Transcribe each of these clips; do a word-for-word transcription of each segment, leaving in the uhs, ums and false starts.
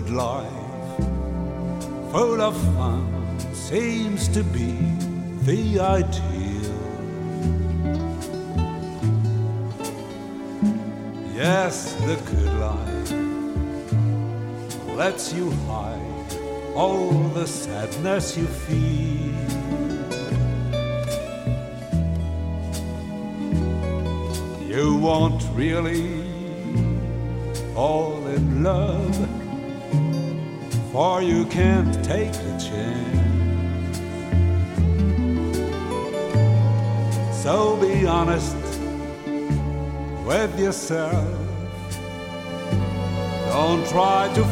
good life, full of fun, seems to be the ideal. Yes, the good life lets you hide all the sadness you feel. You won't really fall in love, for you can't take a chance. So be honest with yourself. Don't try to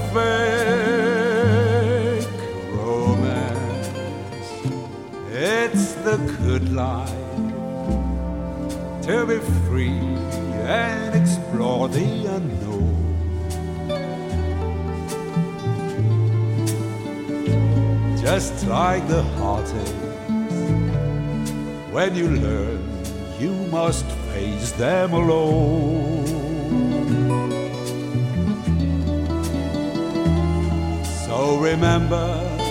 fake romance. It's the good life, to be free and explore the unknown. Just like the heartaches, when you learn you must face them alone. So remember,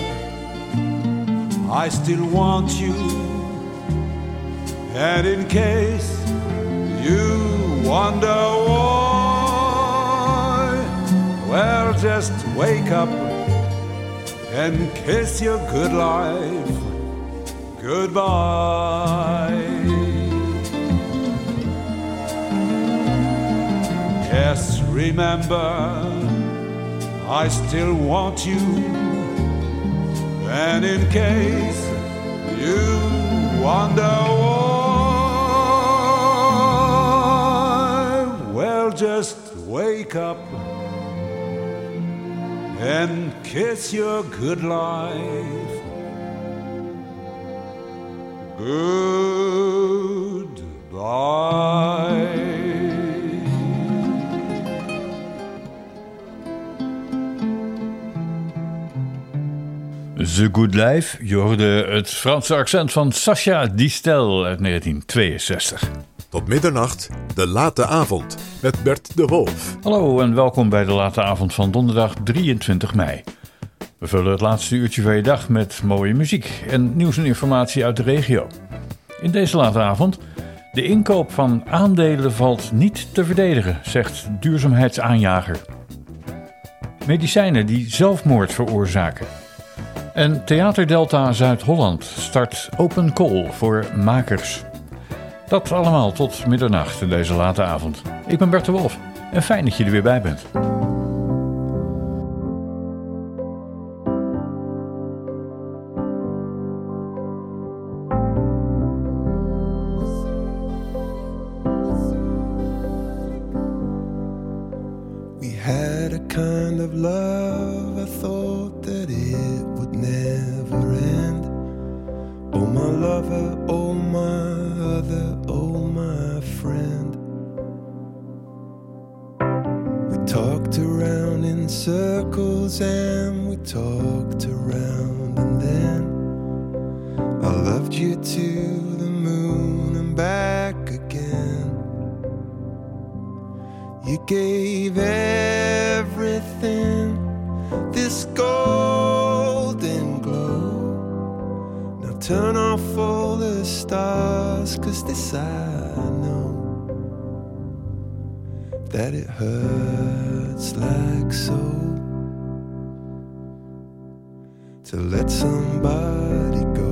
I still want you, and in case you wonder why, well, just wake up and kiss your good life goodbye. Yes, remember, I still want you, and in case you wonder why, well, just wake up and kiss your good life goodbye. The Good Life, je hoorde het Franse accent van Sacha Distel uit negentien tweeënzestig. Tot middernacht, de late avond, met Bert de Wolf. Hallo en welkom bij de late avond van donderdag drieëntwintig mei. We vullen het laatste uurtje van je dag met mooie muziek en nieuws en informatie uit de regio. In deze late avond, de inkoop van aandelen valt niet te verdedigen, zegt duurzaamheidsaanjager. Medicijnen die zelfmoord veroorzaken. En Theater Delta Zuid-Holland start open call voor makers. Dat allemaal tot middernacht in deze late avond. Ik ben Bert de Wolf en fijn dat je er weer bij bent. We had a kind of love, I thought that it would never end. Oh my lover, oh my other, oh my friend. We talked around in circles and we talked around, and then I loved you to the moon and back again. You gave everything this golden glow. Now turn off all the stars, 'cause this I know, that it hurts like so to let somebody go.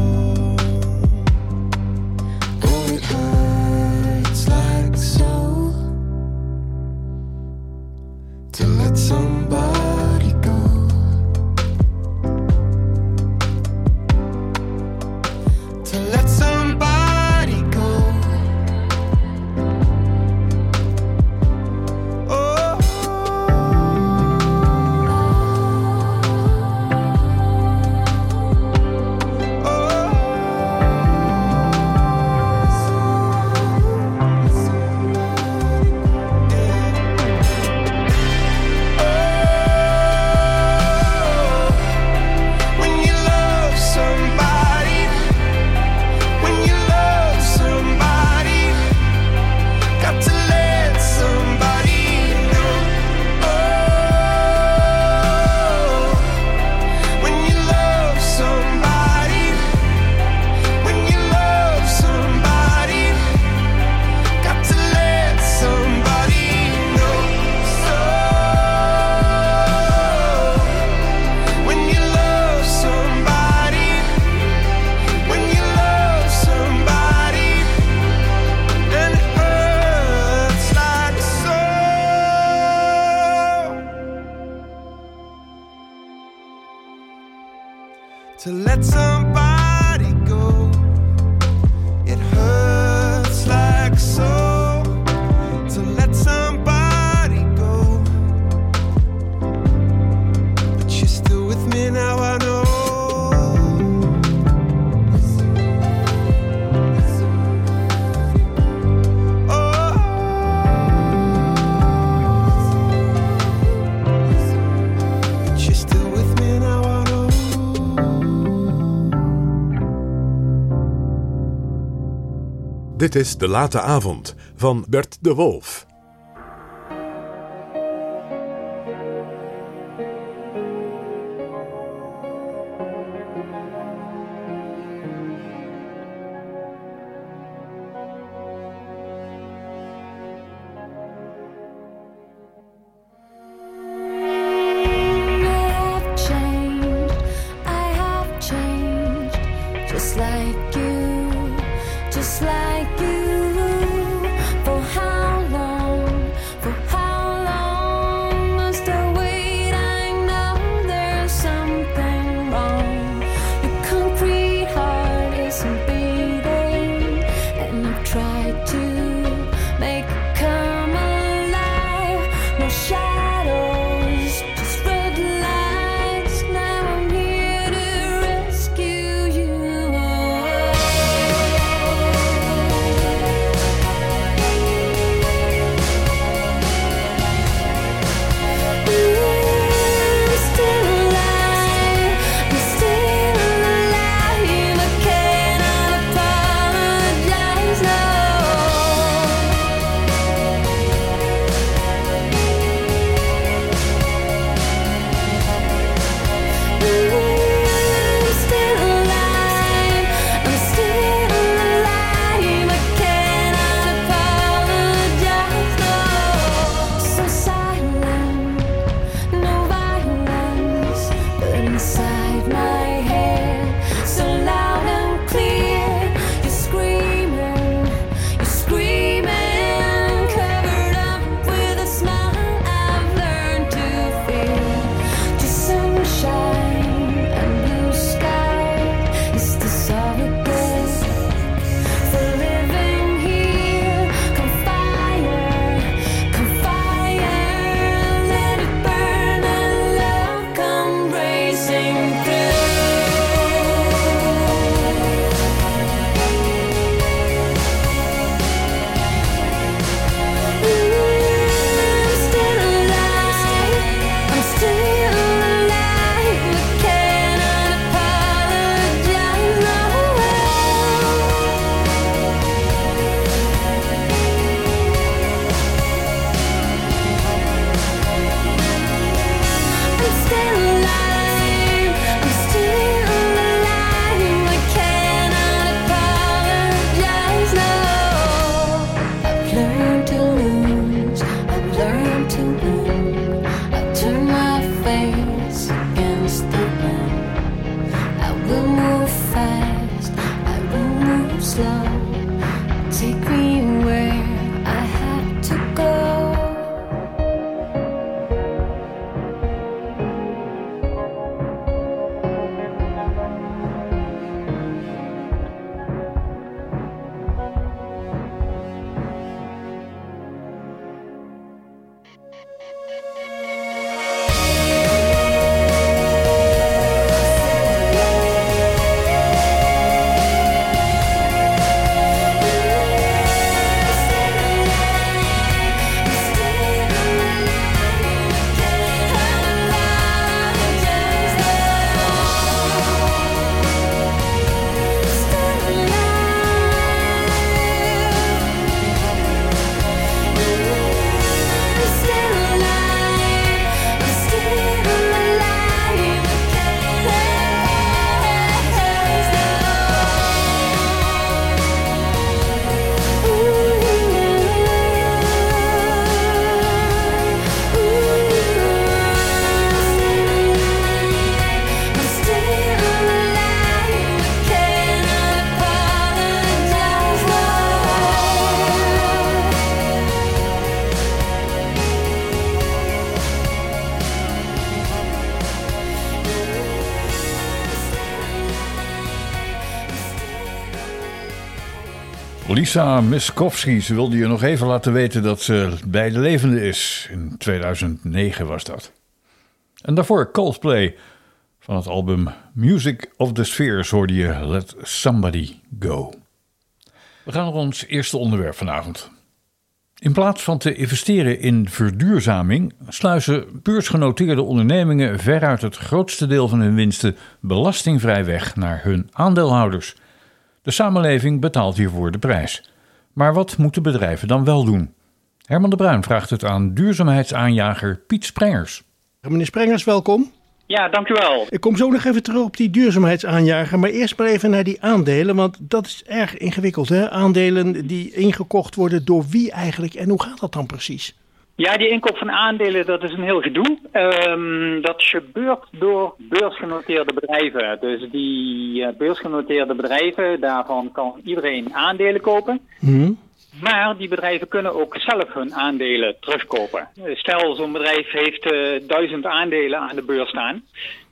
So let somebody go. It hurts like so to let somebody go. But you're still with me now, I know. Dit is De Late Avond van Bert de Wolf. Rescue you. Lisa Miskovsky, ze wilde je nog even laten weten dat ze bij de levende is. In tweeduizend negen was dat. En daarvoor Coldplay. Van het album Music of the Spheres hoorde je Let Somebody Go. We gaan naar ons eerste onderwerp vanavond. In plaats van te investeren in verduurzaming sluizen beursgenoteerde ondernemingen veruit het grootste deel van hun winsten belastingvrij weg naar hun aandeelhouders. De samenleving betaalt hiervoor de prijs. Maar wat moeten bedrijven dan wel doen? Herman de Bruin vraagt het aan duurzaamheidsaanjager Piet Sprengers. Meneer Sprengers, welkom. Ja, dank u wel. Ik kom zo nog even terug op die duurzaamheidsaanjager, maar eerst maar even naar die aandelen, want dat is erg ingewikkeld, hè? Aandelen die ingekocht worden door wie eigenlijk en hoe gaat dat dan precies? Ja, die inkoop van aandelen, dat is een heel gedoe. Um, dat gebeurt door beursgenoteerde bedrijven. Dus die uh, beursgenoteerde bedrijven, daarvan kan iedereen aandelen kopen. Hmm. Maar die bedrijven kunnen ook zelf hun aandelen terugkopen. Stel, zo'n bedrijf heeft uh, duizend aandelen aan de beurs staan.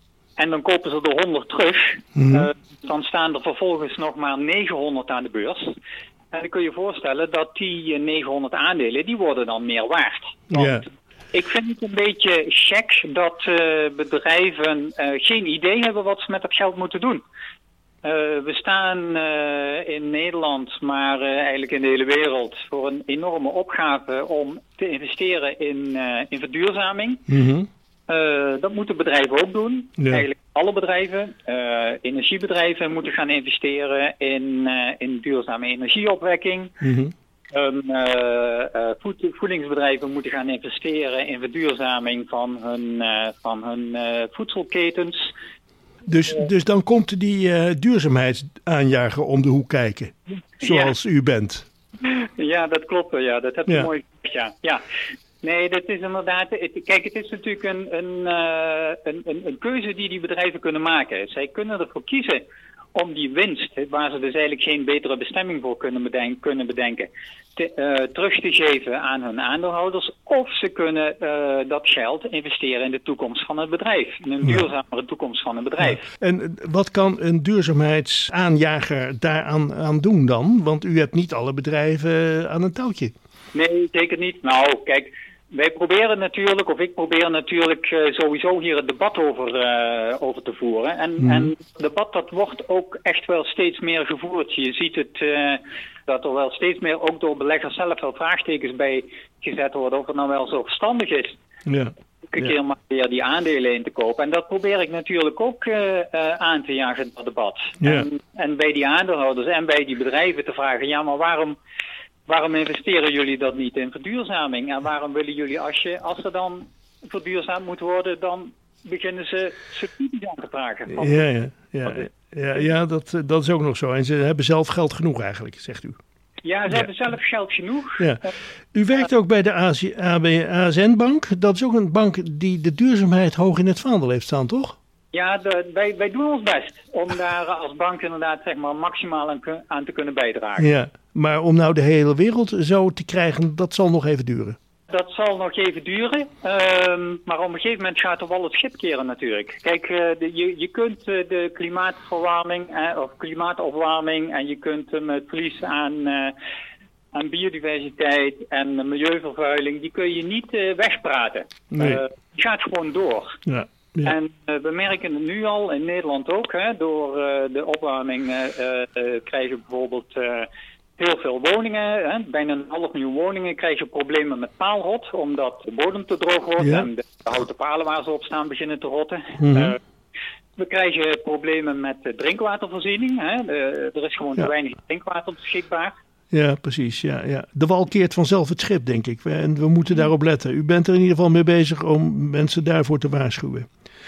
En dan kopen ze er honderd terug. Mm-hmm. Uh, dan staan er vervolgens nog maar negenhonderd aan de beurs. En dan kun je je voorstellen dat die uh, negenhonderd aandelen, die worden dan meer waard. Want yeah. Ik vind het een beetje gek dat uh, bedrijven uh, geen idee hebben wat ze met dat geld moeten doen. Uh, we staan uh, in Nederland, maar uh, eigenlijk in de hele wereld, voor een enorme opgave om te investeren in, uh, in verduurzaming. Mm-hmm. Uh, dat moeten bedrijven ook doen. Ja. Eigenlijk alle bedrijven. Uh, energiebedrijven moeten gaan investeren in, uh, in duurzame energieopwekking. Mm-hmm. Um, uh, uh, voed- voedingsbedrijven moeten gaan investeren in verduurzaming van hun, uh, van hun uh, voedselketens. Dus, dus dan komt die uh, duurzaamheidsaanjager om de hoek kijken, zoals ja. u bent. Ja, dat klopt. Ja, dat heb je ja. mooi gezegd. Ja. ja. Nee, dat is inderdaad... Het, kijk, het is natuurlijk een, een, uh, een, een, een keuze die die bedrijven kunnen maken. Zij kunnen ervoor kiezen om die winst, waar ze dus eigenlijk geen betere bestemming voor kunnen bedenken, kunnen bedenken te, uh, terug te geven aan hun aandeelhouders. Of ze kunnen uh, dat geld investeren in de toekomst van het bedrijf. In een duurzamere toekomst van het bedrijf. Ja. En wat kan een duurzaamheidsaanjager daaraan aan doen dan? Want u hebt niet alle bedrijven aan een touwtje. Nee, zeker niet. Nou, kijk... Wij proberen natuurlijk, of ik probeer natuurlijk uh, sowieso hier het debat over, uh, over te voeren. En, mm. en het debat dat wordt ook echt wel steeds meer gevoerd. Je ziet het uh, dat er wel steeds meer ook door beleggers zelf wel vraagtekens bij gezet worden of het nou wel zo verstandig is. Ja. Een ja. keer maar weer die aandelen in te kopen. En dat probeer ik natuurlijk ook uh, uh, aan te jagen, dat debat. Ja. En, en bij die aandeelhouders en bij die bedrijven te vragen, ja, maar waarom... Waarom investeren jullie dat niet in verduurzaming? En waarom willen jullie, als, je, als er dan verduurzaamd moet worden, dan beginnen ze subsidies aan te vragen? Van, ja, ja, ja, ja, ja dat, dat is ook nog zo. En ze hebben zelf geld genoeg eigenlijk, zegt u. Ja, ze ja. hebben zelf geld genoeg. Ja. U werkt ook bij de A S N-bank. Dat is ook een bank die de duurzaamheid hoog in het vaandel heeft staan, toch? Ja, de, wij, wij doen ons best om daar als bank inderdaad zeg maar, maximaal aan, aan te kunnen bijdragen. Ja, maar om nou de hele wereld zo te krijgen, dat zal nog even duren. Dat zal nog even duren, um, maar op een gegeven moment gaat er wel het schip keren natuurlijk. Kijk, uh, de, je, je kunt uh, de klimaatverwarming uh, of klimaatopwarming en je kunt hem uh, het verlies aan, uh, aan biodiversiteit en uh, milieuvervuiling, die kun je niet uh, wegpraten. Nee. Uh, die gaat gewoon door. Ja. Ja. En uh, we merken het nu al, in Nederland ook, hè, door uh, de opwarming uh, uh, krijgen we bijvoorbeeld uh, heel veel woningen, hè, bijna een half miljoen woningen krijgen problemen met paalrot, omdat de bodem te droog wordt ja. en de houten palen waar ze op staan beginnen te rotten. Mm-hmm. Uh, we krijgen problemen met de drinkwatervoorziening, hè. De, er is gewoon ja. te weinig drinkwater beschikbaar. Ja, precies. Ja, ja. De wal keert vanzelf het schip, denk ik. En we moeten daarop letten. U bent er in ieder geval mee bezig om mensen daarvoor te waarschuwen.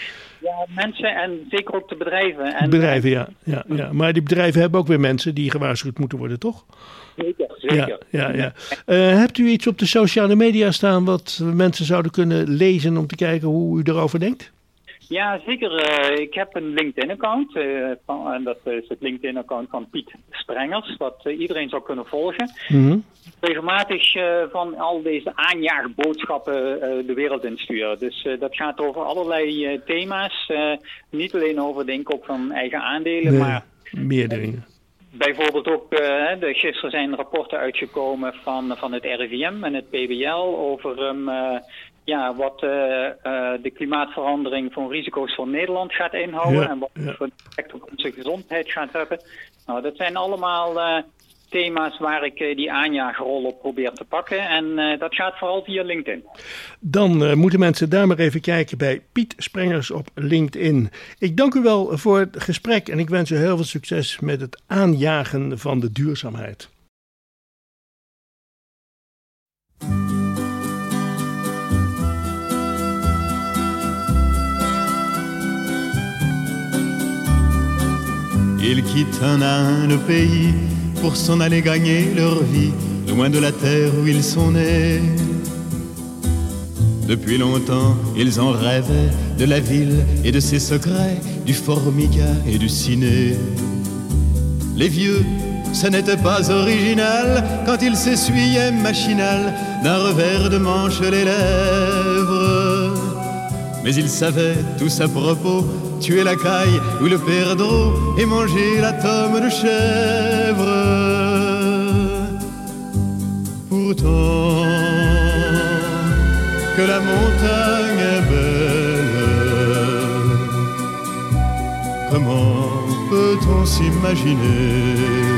Ja, mensen en zeker ook de bedrijven. En, bedrijven, ja, ja, ja. Maar die bedrijven hebben ook weer mensen die gewaarschuwd moeten worden, toch? Zeker, zeker. Ja, ja, ja. Uh, hebt u iets op de sociale media staan wat mensen zouden kunnen lezen om te kijken hoe u erover denkt? Ja, zeker. Uh, ik heb een LinkedIn-account. Uh, van, en dat is het LinkedIn-account van Piet Sprengers, wat uh, iedereen zou kunnen volgen. Mm-hmm. Regelmatig uh, van al deze aanjaagboodschappen uh, de wereld insturen. Dus uh, dat gaat over allerlei uh, thema's. Uh, niet alleen over de inkoop van eigen aandelen, nee, maar meer dingen. bijvoorbeeld ook, uh, de, gisteren zijn rapporten uitgekomen van, van het R I V M en het P B L over um, uh, ja, wat uh, uh, de klimaatverandering voor risico's voor Nederland gaat inhouden ja, en wat ja. voor effect op onze gezondheid gaat hebben. Nou, dat zijn allemaal uh, thema's waar ik uh, die aanjagerrol op probeer te pakken. En uh, dat gaat vooral via LinkedIn. Dan uh, moeten mensen daar maar even kijken bij Piet Sprengers op LinkedIn. Ik dank u wel voor het gesprek en ik wens u heel veel succes met het aanjagen van de duurzaamheid. Ils quittent un à un le pays pour s'en aller gagner leur vie, loin de la terre où ils sont nés. Depuis longtemps, ils en rêvaient de la ville et de ses secrets, du formica et du ciné. Les vieux, ce n'était pas original quand ils s'essuyaient machinal d'un revers de manche les lèvres. Mais ils savaient tous à propos tuer la caille ou le perdreau et manger la tome de chèvre. Pourtant, que la montagne est belle, comment peut-on s'imaginer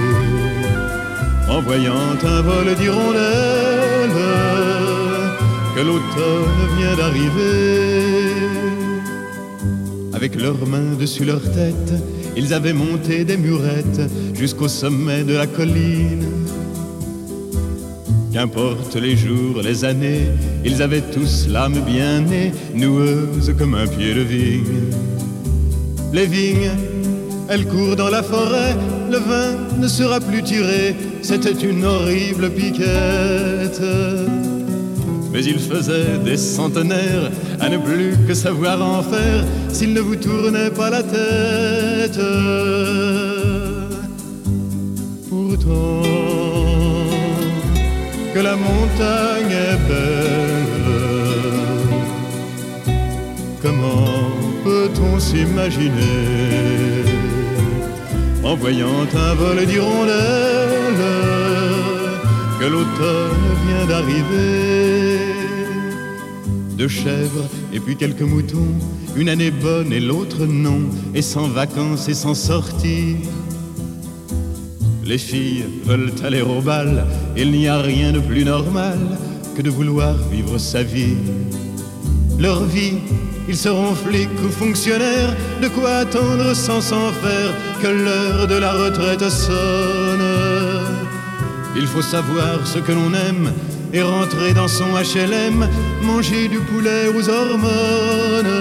en voyant un vol d'hirondelles que l'automne vient d'arriver? Avec leurs mains dessus leur tête, ils avaient monté des murettes jusqu'au sommet de la colline. Qu'importe les jours, les années, ils avaient tous l'âme bien née, noueuse comme un pied de vigne. Les vignes, elles courent dans la forêt, le vin ne sera plus tiré, c'était une horrible piquette. Mais il faisait des centenaires à ne plus que savoir en faire s'il ne vous tournait pas la tête. Pourtant, que la montagne est belle, comment peut-on s'imaginer en voyant un vol d'hirondelles que l'automne vient d'arriver? Deux chèvres et puis quelques moutons, une année bonne et l'autre non, et sans vacances et sans sortie. Les filles veulent aller au bal, il n'y a rien de plus normal que de vouloir vivre sa vie. Leur vie, ils seront flics ou fonctionnaires, de quoi attendre sans s'en faire que l'heure de la retraite sonne. Il faut savoir ce que l'on aime et rentrer dans son H L M, manger du poulet aux hormones.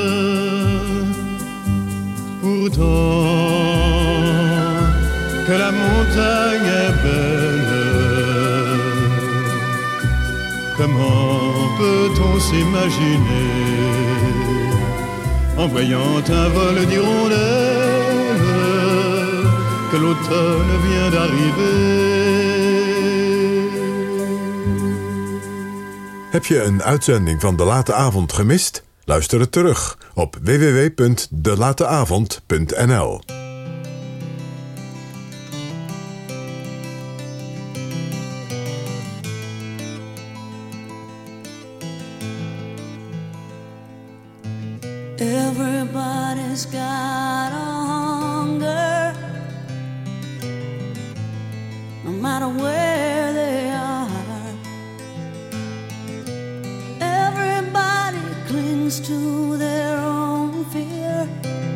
Pourtant, que la montagne est belle, comment peut-on s'imaginer en voyant un vol d'hirondelles que l'automne vient d'arriver? Heb je een uitzending van De Late Avond gemist? Luister het terug op w w w punt de late avond punt n l. Everybody's got a hunger, no matter where they are. Everybody clings to their own fear.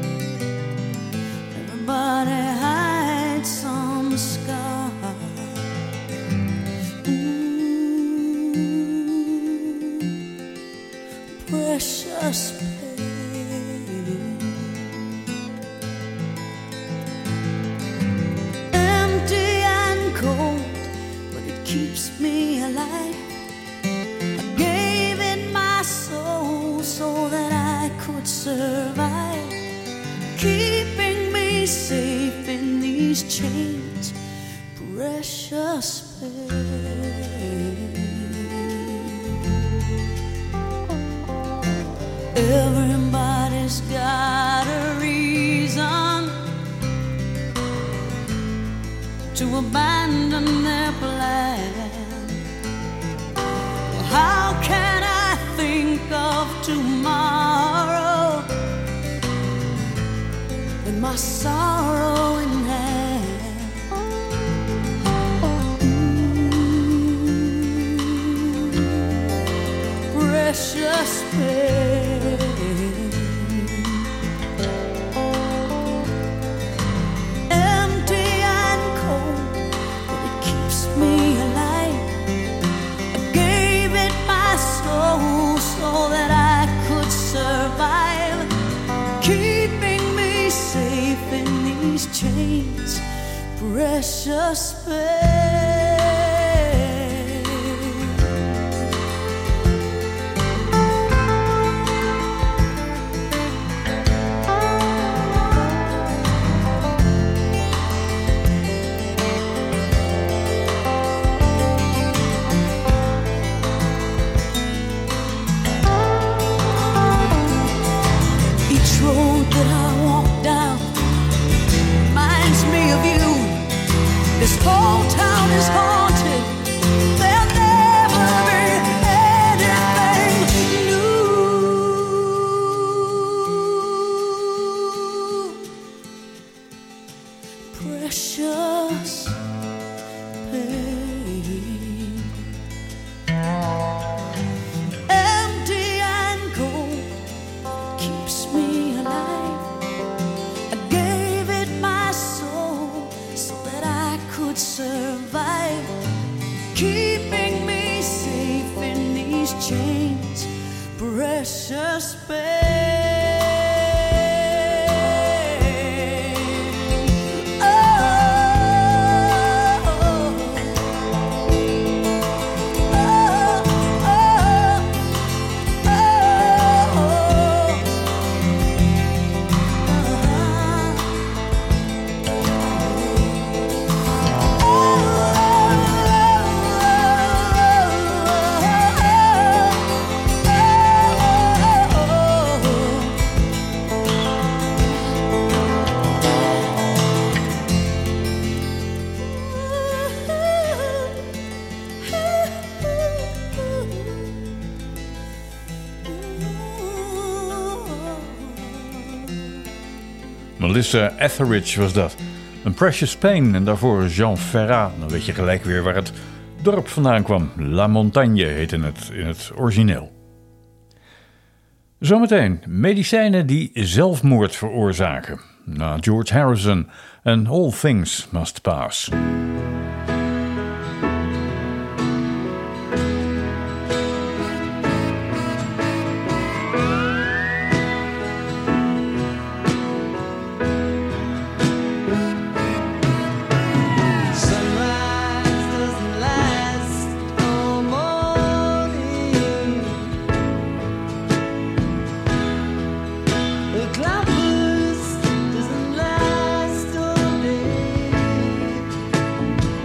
Everybody hides some scar. Mm, precious keeps me alive. I gave it my soul so that I could survive, keeping me safe in these chains. Precious pain. Everybody's got a reason abandon their plan. How can I think of tomorrow with my sorrow in hand? Mm, precious pain, empty and cold, but it keeps me alive. I gave it my soul so that I could survive, keeping me safe in these chains. Precious pain. This whole town is haunted. There'll never be anything new. Precious pain, empty and cold, keeps me alive. I gave it my soul so that I could survive, keeping me safe in these chains. Precious pain. Oh, oh, oh, oh, Melissa Etheridge was dat. Een Precious Pain en daarvoor Jean Ferrat. Dan weet je gelijk weer waar het dorp vandaan kwam. La Montagne heette het in het origineel. Zometeen medicijnen die zelfmoord veroorzaken. Na George Harrison en All Things Must Pass. Cloudburst doesn't last all day.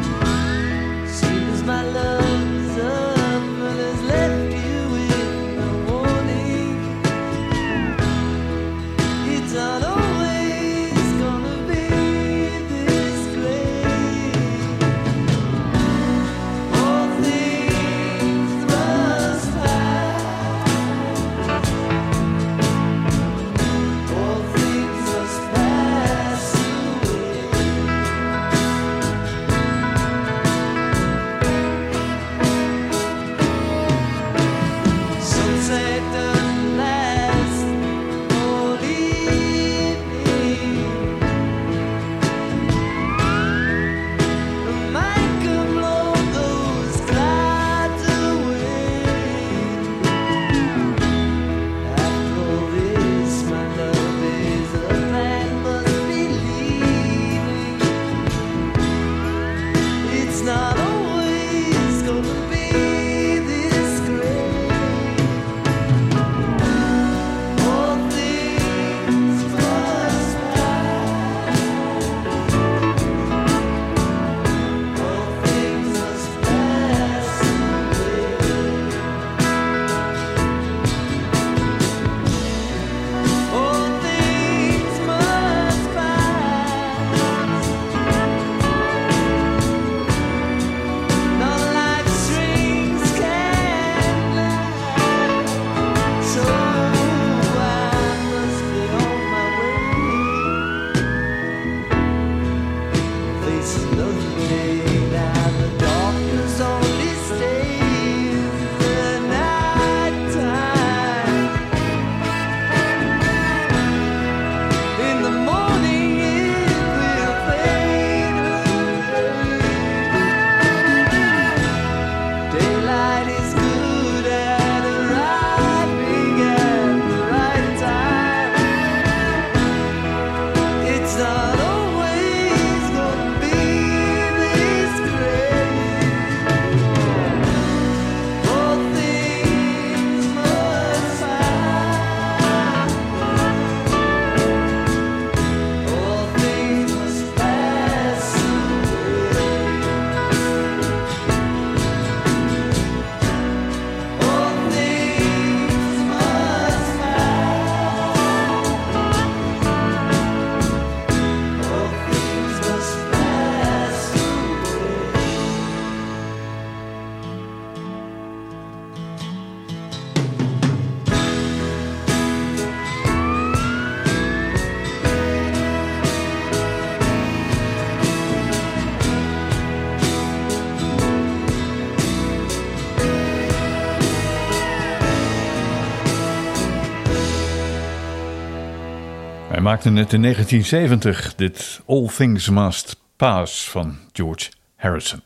maakte net in negentien zeventig dit All Things Must Pass van George Harrison.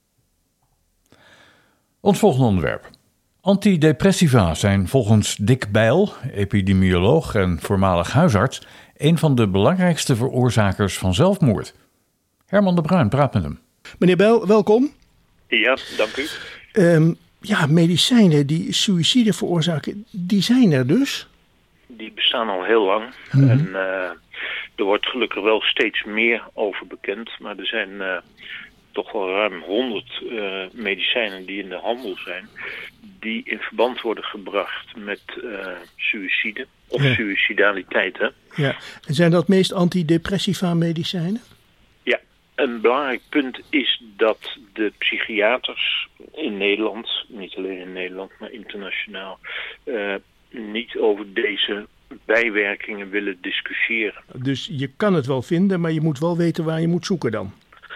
Ons volgende onderwerp. Antidepressiva zijn volgens Dick Bijl, epidemioloog en voormalig huisarts, een van de belangrijkste veroorzakers van zelfmoord. Herman de Bruin praat met hem. Meneer Bijl, welkom. Ja, dank u. Um, ja, medicijnen die suïcide veroorzaken, die zijn er dus? Die bestaan al heel lang. Mm-hmm. En uh, er wordt gelukkig wel steeds meer over bekend. Maar er zijn uh, toch wel ruim honderd uh, medicijnen die in de handel zijn, die in verband worden gebracht met uh, suïcide of ja. suïcidaliteit. Hè? Ja. En zijn dat meest antidepressiva medicijnen? Ja, een belangrijk punt is dat de psychiaters in Nederland, niet alleen in Nederland, maar internationaal, uh, niet over deze bijwerkingen willen discussiëren. Dus je kan het wel vinden, maar je moet wel weten waar je moet zoeken dan.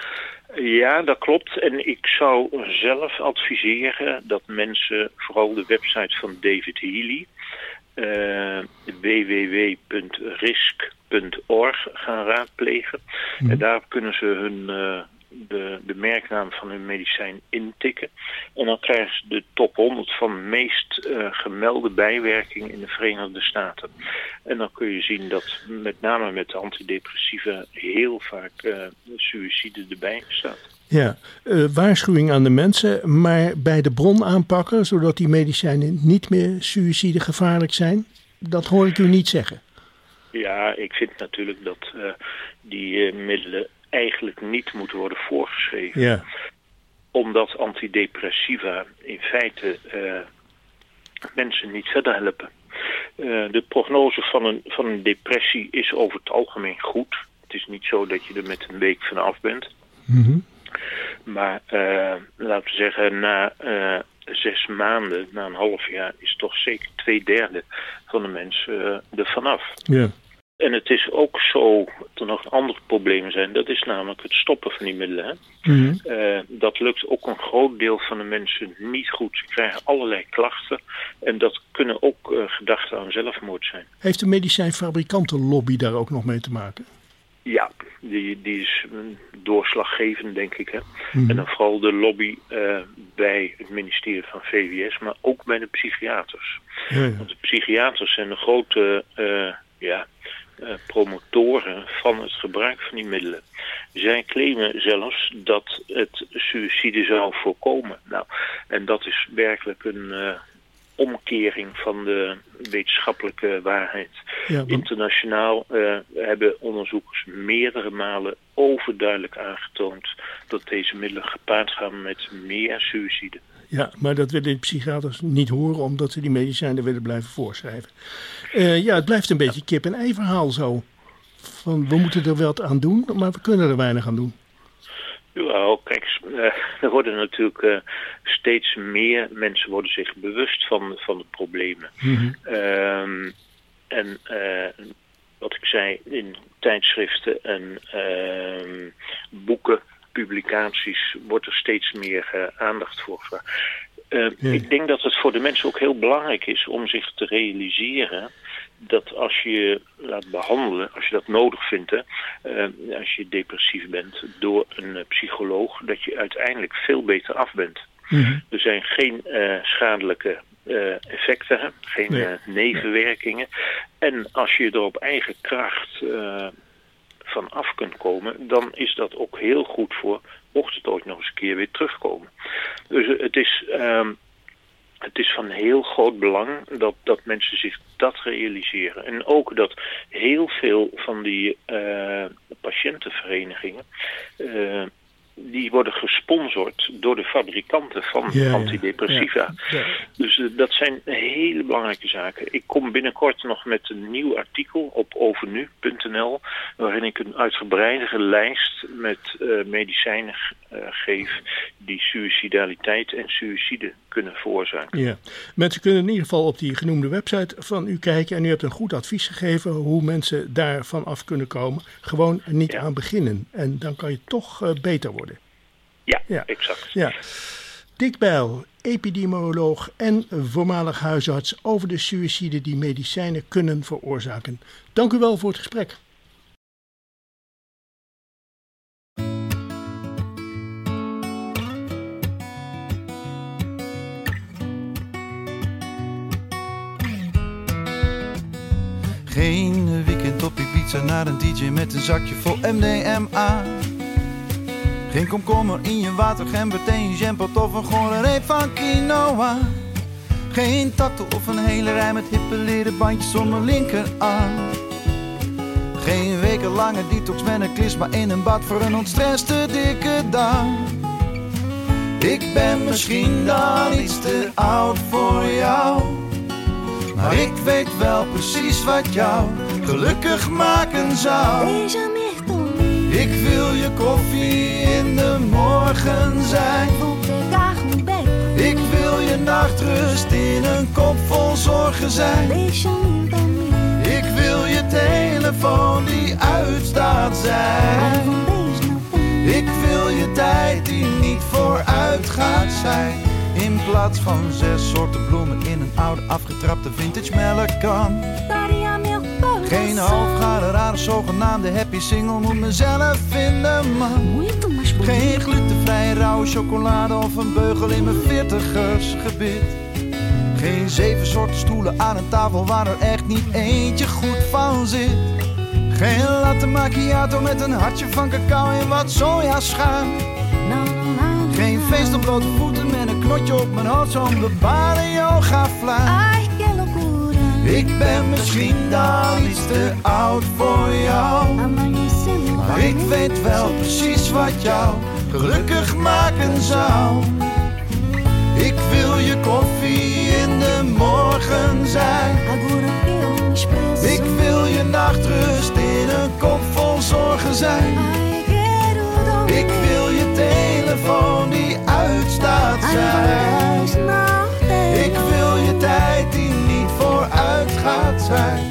Ja, dat klopt. En ik zou zelf adviseren dat mensen vooral de website van David Healy, uh, w w w punt risk punt org, gaan raadplegen. Mm. En daar kunnen ze hun uh, de, de merknaam van hun medicijn intikken. En dan krijgen ze de top honderd van de meest uh, gemelde bijwerkingen in de Verenigde Staten. En dan kun je zien dat met name met de antidepressiva heel vaak uh, suïcide erbij staat. Ja, uh, waarschuwing aan de mensen, maar bij de bron aanpakken, zodat die medicijnen niet meer suïcidegevaarlijk zijn, dat hoor ik u niet zeggen. Ja, ik vind natuurlijk dat uh, die uh, middelen eigenlijk niet moeten worden voorgeschreven. Ja. Omdat antidepressiva in feite uh, mensen niet verder helpen. Uh, de prognose van een, van een depressie is over het algemeen goed. Het is niet zo dat je er met een week vanaf bent. Mm-hmm. Maar uh, laten we zeggen, na uh, zes maanden, na een half jaar, is toch zeker twee derde van de mensen uh, er vanaf. Ja. En het is ook zo dat er nog andere problemen zijn. Dat is namelijk het stoppen van die middelen. Hè? Mm-hmm. Uh, dat lukt ook een groot deel van de mensen niet goed. Ze krijgen allerlei klachten. En dat kunnen ook uh, gedachten aan zelfmoord zijn. Heeft de medicijnfabrikantenlobby daar ook nog mee te maken? Ja, die, die is doorslaggevend, denk ik. Hè? Mm-hmm. En dan vooral de lobby uh, bij het ministerie van V W S, maar ook bij de psychiaters. Ja, ja. Want de psychiaters zijn de grote uh, ja, uh, promotoren van het gebruik van die middelen. Zij claimen zelfs dat het suïcide zou voorkomen. Nou, en dat is werkelijk een Uh, omkering van de wetenschappelijke waarheid. Ja, want... Internationaal uh, hebben onderzoekers meerdere malen overduidelijk aangetoond dat deze middelen gepaard gaan met meer suïcide. Ja, maar dat willen de psychiaters niet horen omdat ze die medicijnen willen blijven voorschrijven. Uh, ja, het blijft een beetje kip-en-ei verhaal zo. Van, we moeten er wel aan doen, maar we kunnen er weinig aan doen. Ja, kijk, uh, er worden natuurlijk uh, steeds meer mensen worden zich bewust van, van de problemen. Mm-hmm. Um, en uh, wat ik zei, in tijdschriften en uh, boeken, publicaties, wordt er steeds meer uh, aandacht voor gevraagd. Uh, ja. Ik denk dat het voor de mensen ook heel belangrijk is om zich te realiseren dat als je je laat behandelen, als je dat nodig vindt, hè, uh, als je depressief bent door een uh, psycholoog, dat je uiteindelijk veel beter af bent. Mm-hmm. Er zijn geen uh, schadelijke uh, effecten, hè, geen nee. uh, nevenwerkingen. Nee. En als je er op eigen kracht uh, van af kunt komen, dan is dat ook heel goed voor, mocht het ooit nog eens een keer weer terugkomen. Dus uh, het is Um, Het is van heel groot belang dat, dat mensen zich dat realiseren. En ook dat heel veel van die uh, patiëntenverenigingen, Uh, die worden gesponsord door de fabrikanten van ja, antidepressiva. Ja, ja. Dus uh, dat zijn hele belangrijke zaken. Ik kom binnenkort nog met een nieuw artikel op overnu punt n l... waarin ik een uitgebreidere lijst met uh, medicijnen uh, geef die suïcidaliteit en suïcide kunnen veroorzaken. Ja. Mensen kunnen in ieder geval op die genoemde website van u kijken en u hebt een goed advies gegeven hoe mensen daarvan af kunnen komen. Gewoon er niet ja. aan beginnen en dan kan je toch uh, beter worden. Ja, ja, exact. Ja. Dick Bijl, epidemioloog en voormalig huisarts over de suïcide die medicijnen kunnen veroorzaken. Dank u wel voor het gesprek. Geen weekend op Ibiza naar een D J met een zakje vol M D M A. Geen komkommer in je water, gember, thee, een jampot of een gore reep van quinoa. Geen tattoo of een hele rij met hippe leren bandjes om mijn linkerarm. Geen wekenlange detox met een klisma in een bad voor een ontstresste dikke darm. Ik ben misschien dan iets te oud voor jou, maar ik weet wel precies wat jou gelukkig maken zou. Ik wil je koffie in de morgen zijn. Ik wil je nachtrust in een kop vol zorgen zijn. Ik wil je telefoon die uitstaat zijn. Ik wil je tijd die niet vooruit gaat zijn. In plaats van zes soorten bloemen in een oude afgetrapte vintage melkkan. Geen halfgare rare zogenaamde happy single moet mezelf vinden, man. Geen glutenvrije rauwe chocolade of een beugel in mijn veertigersgebit. Geen zeven soorten stoelen aan een tafel waar er echt niet eentje goed van zit. Geen latte macchiato met een hartje van cacao en wat sojaschuim. Geen feest op blote voeten met een knotje op mijn hoofd, zo'n bebaarde yoga fluim. Ik ben misschien dan iets te oud voor jou, maar ik weet wel precies wat jou gelukkig maken zou. Ik wil je koffie in de morgen zijn. Ik wil je nachtrust in een kop vol zorgen zijn. Ik wil je telefoon die uitstaat zijn. Ik wil je tijd die niet vooruit gaat zijn.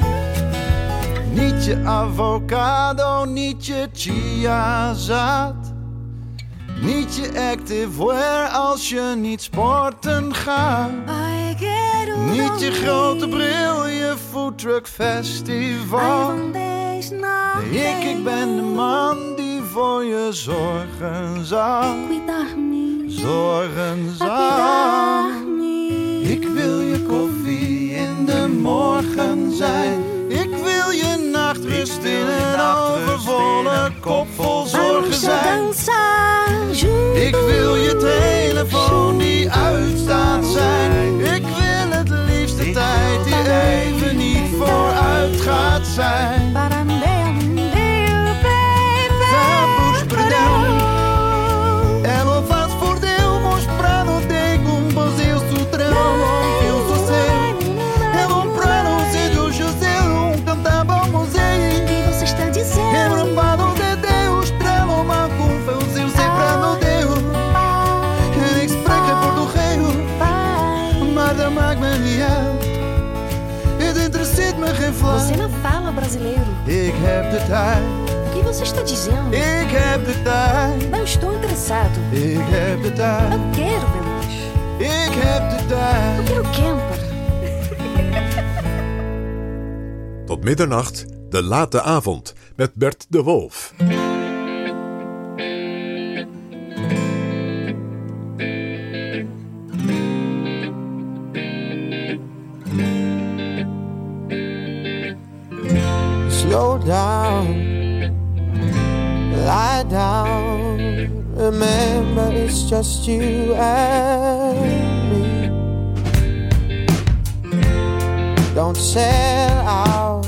Niet je avocado, niet je chiazaad. Niet je activewear als je niet sporten gaat. Niet je grote bril, je foodtruck festival. Nee, ik, ik ben de man die voor je zorgen zal. Zorgen zal. Ik wil je koffie in de morgen zijn. Ik wil je nachtrust in een overvolle kop vol zorgen zijn. Ik wil je telefoon die uitstaat zijn. Ik wil het liefst de tijd die even niet vooruit gaat zijn. Você não fala brasileiro. Ik heb de tijd. O que você está dizendo? Ik heb de tijd. Não estou interessado. Ik heb de tijd. Eu quero Belush. Ik heb de tijd. Eu quero camper. Tot middernacht, de late avond, met Bert de Wolf. Slow down, lie down. Remember, it's just you and me. Don't sell out,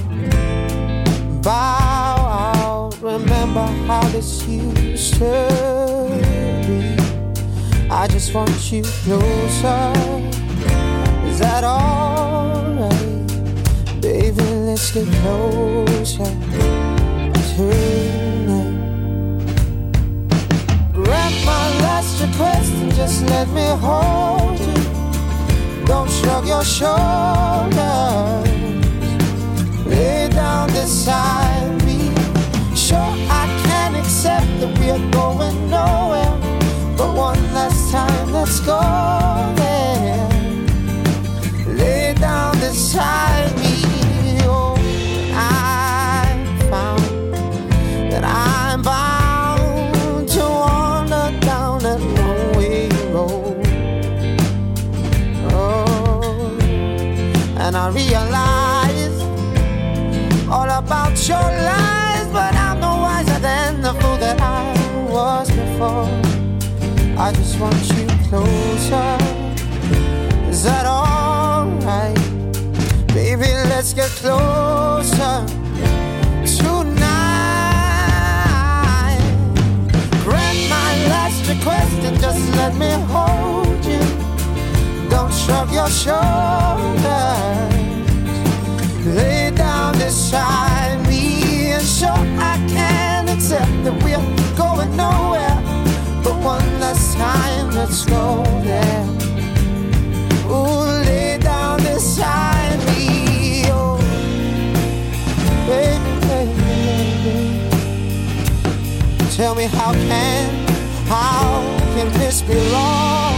bow out. Remember how this used to be. I just want you closer. Is that alright? Baby, let's get closer tonight. Grant my last request and just let me hold you. Don't shrug your shoulders. Lay down beside me. Sure, I can accept that we're going nowhere, but one last time let's go there. Lay down beside me. Oh, I found that I'm bound to wander down that lonely road. Oh, and I realize all about your lies, but I'm no wiser than the fool that I was before. I just want you closer. Is that alright? Baby, let's get closer tonight. Grant my last request and just let me hold you. Don't shrug your shoulders. Lay down beside me, and sure I can accept that we're going nowhere. But one last time, let's go there. Ooh, lay down beside me, oh, baby, baby, baby. Tell me how can, how can this be wrong?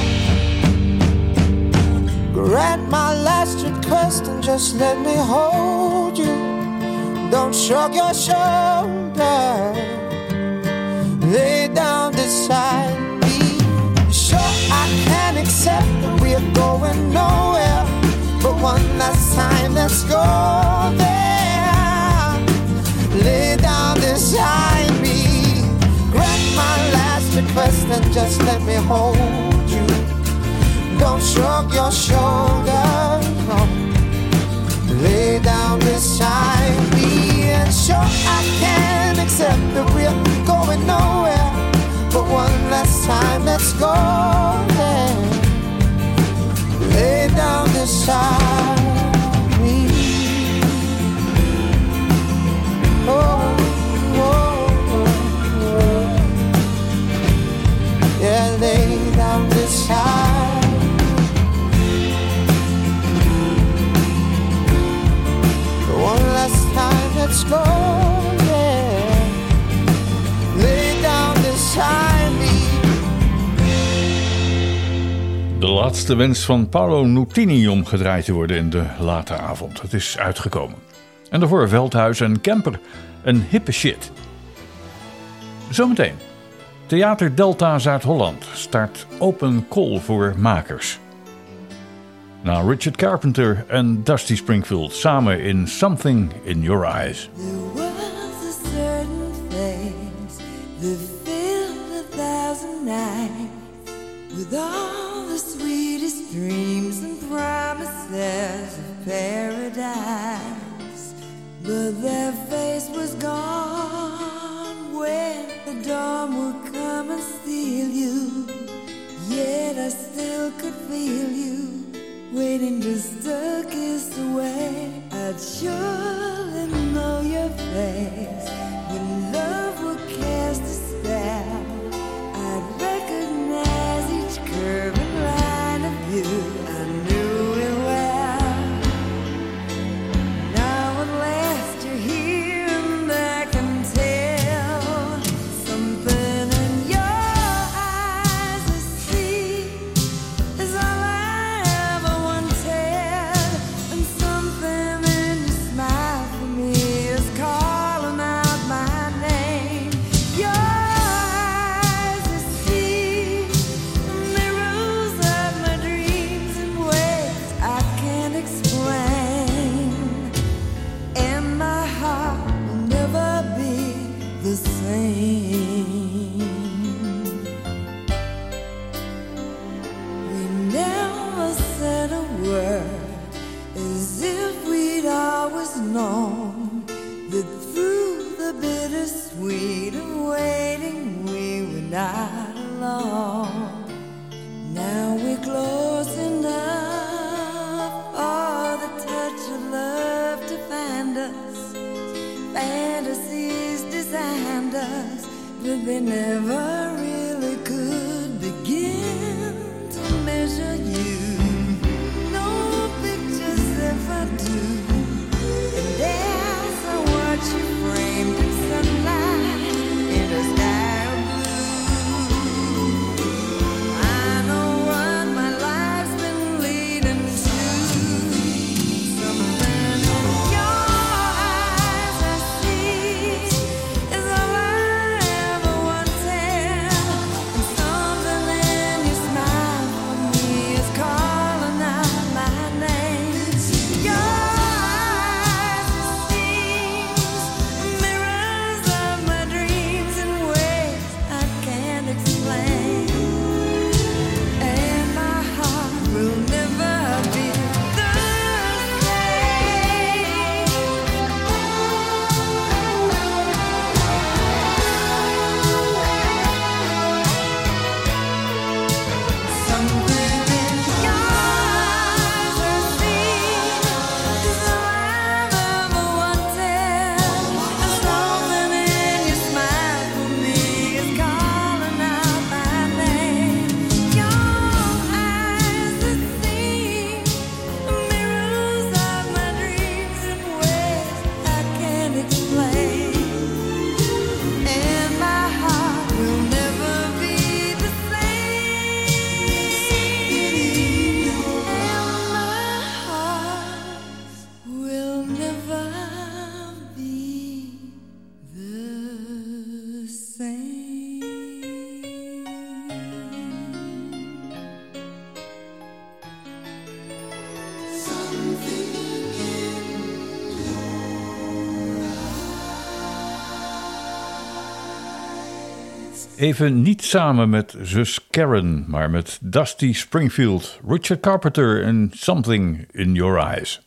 Grant my last request and just let me hold you. Don't shrug your shoulders. Lay down beside me. Sure, I can accept that we're going nowhere, but one last time, let's go there. Lay down beside me. Grant my last request and just let me hold you. Don't shrug your shoulders, no. Lay down beside me, and sure I can accept that we're going nowhere, but one last time, let's go there. Lay down beside me. Oh, oh, oh, oh. Yeah, lay down beside. One last time, let's go, yeah. Lay down beside me. De laatste wens van Paolo Nutini om gedraaid te worden in de late avond. Het is uitgekomen. En daarvoor Veldhuis en Kemper. Een hippe shit. Zometeen. Theater Delta Zuid-Holland start open call voor makers. Nou, Richard Carpenter en Dusty Springfield samen in Something in Your Eyes. There was a certain place that filled a thousand nights with all the sweetest dreams and promises of paradise. But their face was gone when the dawn would come and steal you. Yet I still could feel you waiting just a kiss away. I'd surely know your face when love would cast a spell. I'd recognize each curve and line of you. I knew it well. Now at last you're here and I can tell something in your eyes I see is all I bittersweet of waiting, we were not alone. Now we're close enough for the touch of love to find us. Fantasies designed us, but they never really could begin to measure you. No pictures ever do. And as I watch you framed in sunlight in a sky of blue, I know Even niet samen met zus Karen, maar met Dusty Springfield, Richard Carpenter en Something in Your Eyes.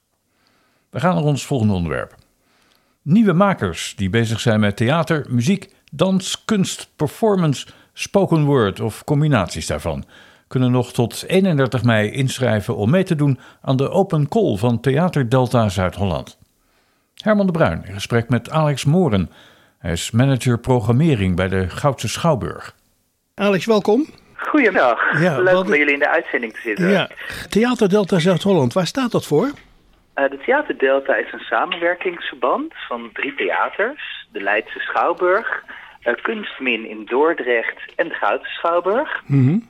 We gaan naar ons volgende onderwerp. Nieuwe makers die bezig zijn met theater, muziek, dans, kunst, performance, spoken word of combinaties daarvan, kunnen nog tot eenendertig mei inschrijven om mee te doen aan de Open Call van Theater Delta Zuid-Holland. Herman de Bruin in gesprek met Alex Mooren. Hij is manager programmering bij de Goudse Schouwburg. Alex, welkom. Goedemiddag. Ja, Leuk wat- om bij jullie in de uitzending te zitten. Ja, Theater Delta Zuid-Holland, waar staat dat voor? Uh, de Theater Delta is een samenwerkingsverband van drie theaters. De Leidse Schouwburg, uh, Kunstmin in Dordrecht en de Goudse Schouwburg. Mhm.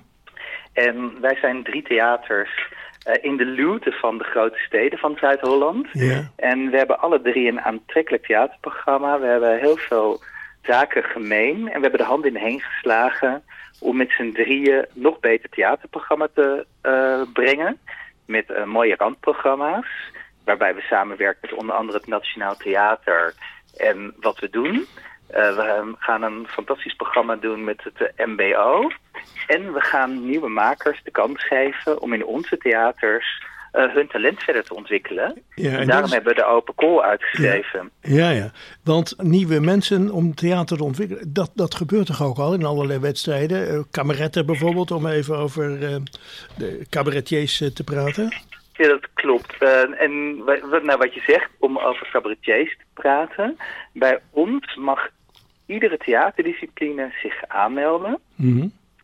En wij zijn drie theaters uh, in de luwte van de grote steden van Zuid-Holland. Ja. En we hebben alle drie een aantrekkelijk theaterprogramma. We hebben heel veel zaken gemeen. En we hebben de hand in de heen geslagen om met z'n drieën nog beter theaterprogramma te uh, brengen. Met uh, mooie randprogramma's. Waarbij we samenwerken met onder andere het Nationaal Theater. En wat we doen. Uh, we gaan een fantastisch programma doen met het uh, M B O. En we gaan nieuwe makers de kans geven om in onze theaters uh, hun talent verder te ontwikkelen. Ja, en en daarom dat is- hebben we de Open Call uitgeschreven. Ja, ja. Want nieuwe mensen om theater te ontwikkelen, dat, dat gebeurt toch ook al in allerlei wedstrijden. Uh, Kameretten bijvoorbeeld, om even over uh, de cabaretiers uh, te praten. Ja, dat klopt. Uh, en wa- wa- nou, wat je zegt, om over cabaretiers te praten. Bij ons mag iedere theaterdiscipline zich aanmelden. Mhm.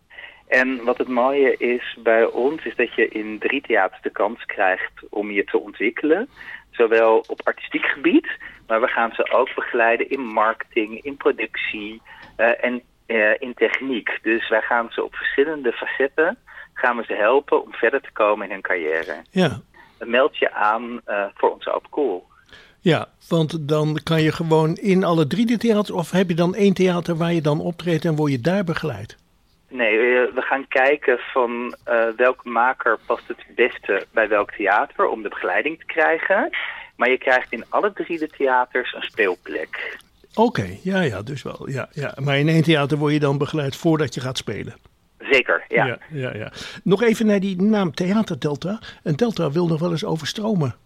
En wat het mooie is bij ons, is dat je in drie theaters de kans krijgt om je te ontwikkelen. Zowel op artistiek gebied, maar we gaan ze ook begeleiden in marketing, in productie uh, en uh, in techniek. Dus wij gaan ze op verschillende facetten gaan we ze helpen om verder te komen in hun carrière. Ja. Meld je aan uh, voor onze Open Call. Ja, want dan kan je gewoon in alle drie de theaters, of heb je dan één theater waar je dan optreedt en word je daar begeleid? Nee, we we gaan kijken van uh, welke maker past het beste bij welk theater om de begeleiding te krijgen. Maar je krijgt in alle drie de theaters een speelplek. Oké, ja, ja, dus wel. Ja, ja. Maar in één theater word je dan begeleid voordat je gaat spelen. Zeker, ja. Ja, ja, ja. Nog even naar die naam Theater Delta. Een delta wil nog wel eens overstromen.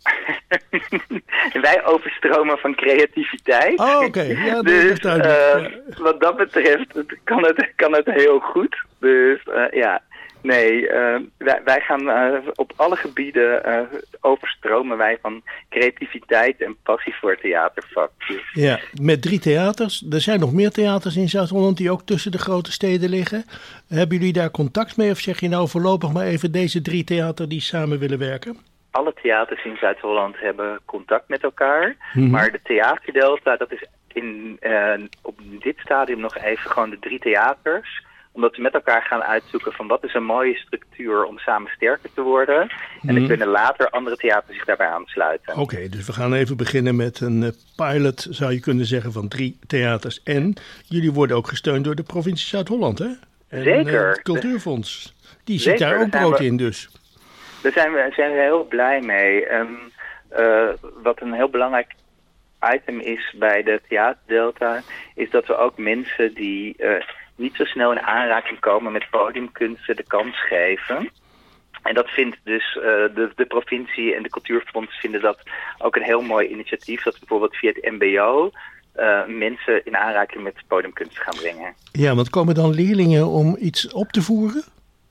Wij overstromen van creativiteit. Oh, oké. Ja, dat dus is duidelijk. uh, wat dat betreft kan het, kan het heel goed. Dus uh, ja, nee, uh, wij, wij gaan uh, op alle gebieden uh, overstromen wij van creativiteit en passie voor het theatervak. Dus Ja, met drie theaters. Er zijn nog meer theaters in Zuid-Holland die ook tussen de grote steden liggen. Hebben jullie daar contact mee of zeg je nou voorlopig maar even deze drie theater die samen willen werken? alle theaters in Zuid-Holland hebben contact met elkaar. Mhm. Maar de Theaterdelta, dat is in, uh, op dit stadium nog even gewoon de drie theaters. Omdat we met elkaar gaan uitzoeken van wat is een mooie structuur om samen sterker te worden. En dan Mhm. kunnen later andere theaters zich daarbij aansluiten. Oké, dus we gaan even beginnen met een eh, pilot, zou je kunnen zeggen, van drie theaters. En jullie worden ook gesteund door de provincie Zuid-Holland, hè? En, Zeker. eh, het Cultuurfonds. Die zit Zeker, daar ook daar zijn brood we- in dus. Daar zijn we, zijn we heel blij mee. En, eh, wat een heel belangrijk item is bij de Theaterdelta, is dat we ook mensen die eh, niet zo snel in aanraking komen met podiumkunsten de kans geven. En dat vindt dus eh, de, de provincie en de cultuurfonds vinden dat ook een heel mooi initiatief. Dat we bijvoorbeeld via het M B O eh, mensen in aanraking met podiumkunsten gaan brengen. Ja, want komen dan leerlingen om iets op te voeren?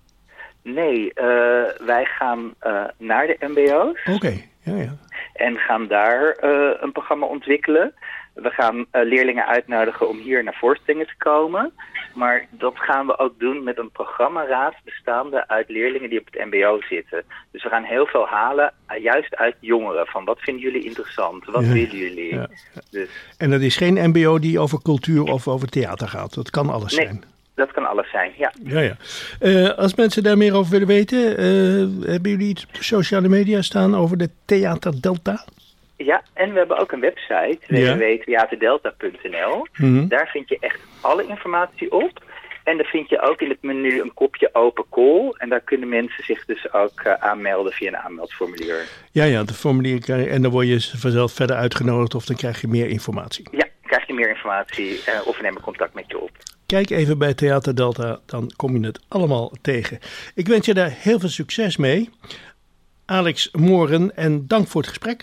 Nee, eh, wij gaan eh, naar de M B O's. Oké, ja, ja. En gaan daar uh, een programma ontwikkelen. We gaan uh, leerlingen uitnodigen om hier naar voorstellingen te komen. Maar dat gaan we ook doen met een programmaraad bestaande uit leerlingen die op het M B O zitten. Dus we gaan heel veel halen, uh, juist uit jongeren. Van wat vinden jullie interessant? Wat Ja, willen jullie? ja, Dus, En dat is geen M B O die over cultuur of over theater gaat. Dat kan alles nee, zijn. dat kan alles zijn, ja. Ja, ja. Eh, als mensen daar meer over willen weten, eh, hebben jullie iets op de sociale media staan over de Theaterdelta? Ja, en we hebben ook een website, Ja. w w w punt theaterdelta punt n l. Mhm. Daar vind je echt alle informatie op. En daar vind je ook in het menu een kopje open call. En daar kunnen mensen zich dus ook uh, aanmelden via een aanmeldformulier. Ja, ja, de formulier krijg je, en dan word je vanzelf verder uitgenodigd of dan krijg je meer informatie. Ja, krijg je meer informatie uh, of we nemen contact met je op. Kijk even bij Theater Delta, dan kom je het allemaal tegen. Ik wens je daar heel veel succes mee. Alex Mooren, en dank voor het gesprek.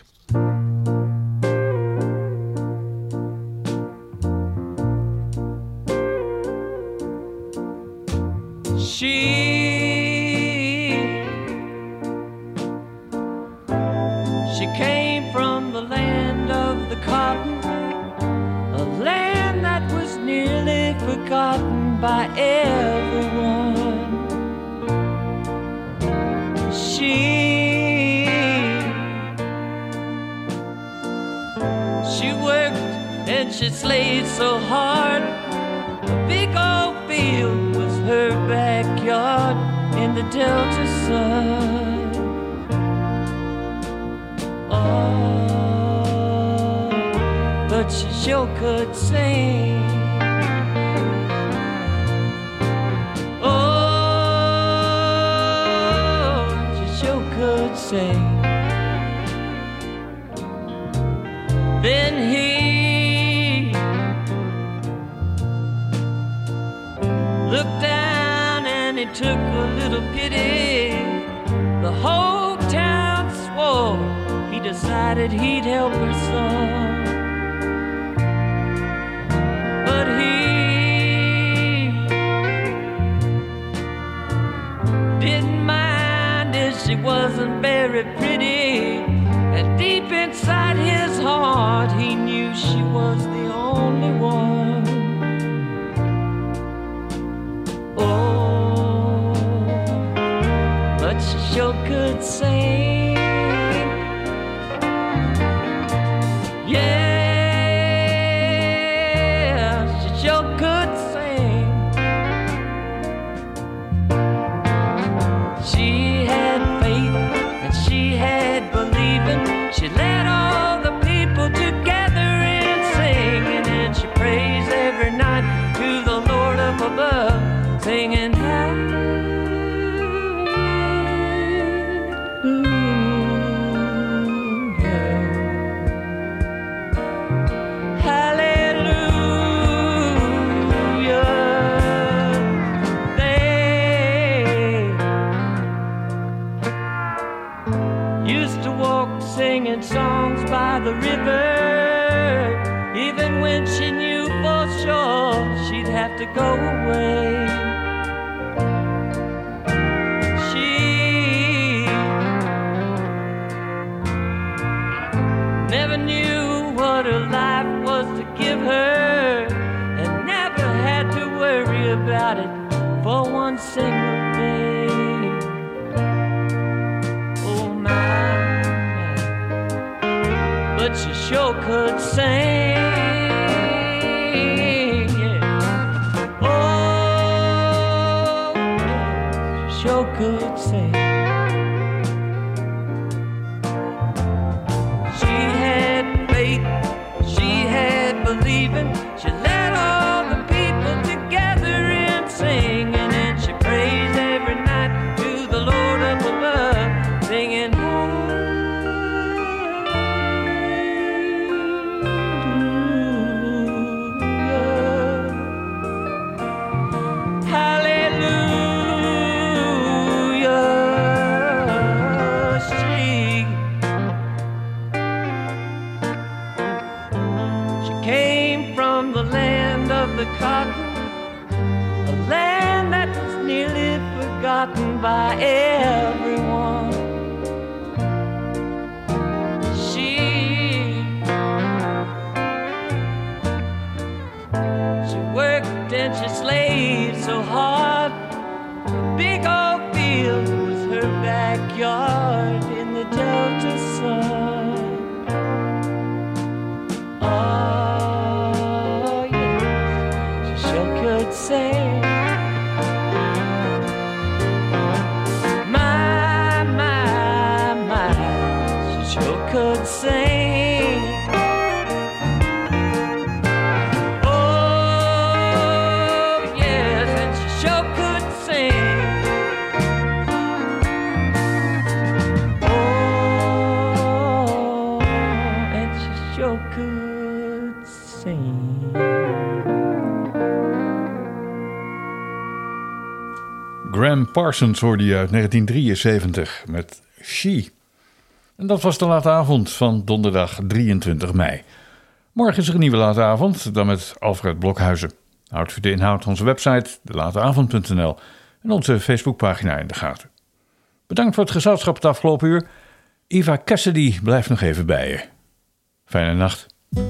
She She came from the land of the cotton, a land that was nearly forgotten by everyone. She She worked and she slaved so hard. A big old field was her backyard in the Delta sun. Oh, but she sure could sing. Oh, she sure could sing. Then he looked down and he took a little pity. The whole town swore he decided he'd help her some. But he didn't mind if she wasn't very pretty. And deep inside his heart he knew she was the only one. Oh, but she sure could sing. Yeah, she sure could sing. She had faith and she had believing. She led all the people together in singing, and she praised every night to the Lord up above, singing singing songs by the river, even when she knew for sure she'd have to go away. She never knew what her life was to give her, and never had to worry about it for one single day. Oh my, but she sure could sing, yeah. Oh, she sure could sing. She had faith, she had believing. She led all the people together in singing, and she praised every night to the Lord up above, singing. Cotton, a land that was nearly forgotten by everyone. She, she worked and she slaved so hard. The big old field was her backyard in the Delta sun. Oh, say my, my, my, she sure could sing. Oh, Parsons hoorde je uit negentien drieënzeventig met She. En dat was de late avond van donderdag drieëntwintig mei. Morgen is er een nieuwe late avond, dan met Alfred Blokhuizen. Houd voor de inhoud onze website, de lateavond punt n l en onze Facebookpagina in de gaten. Bedankt voor het gezelschap het afgelopen uur. Eva Cassidy blijft nog even bij je. Fijne nacht.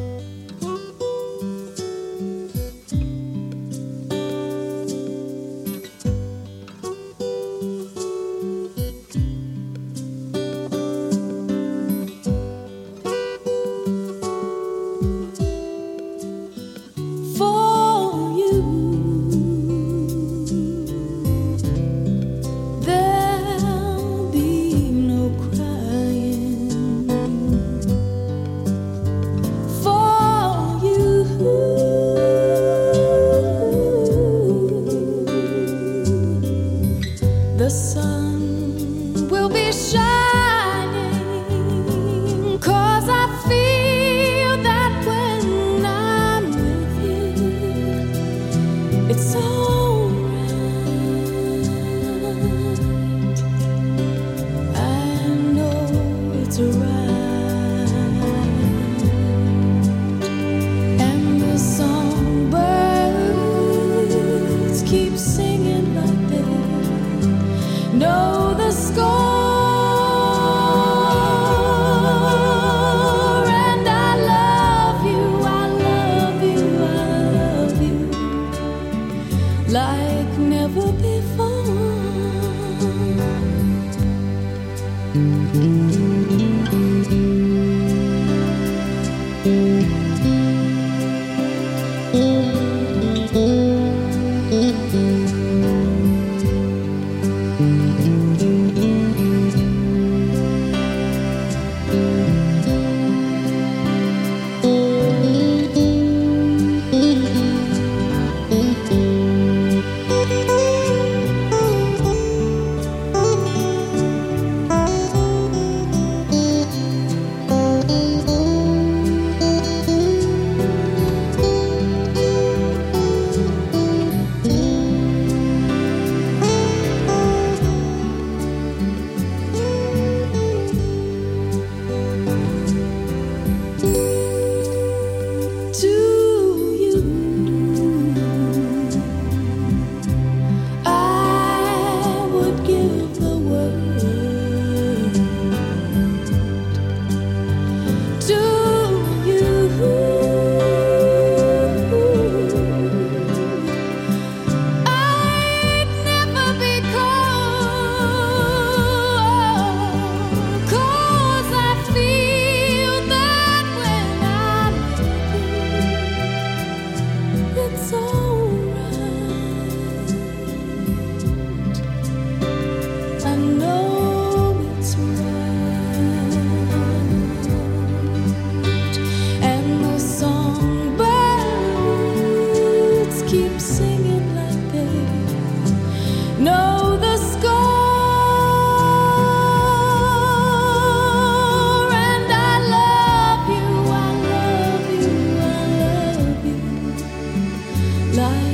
The sun will be shining, 'cause I feel that when I'm with you, it's alright. I know it's right. And the songbirds keep singing like they know the score, and I love you, I love you, I love you like never before. Like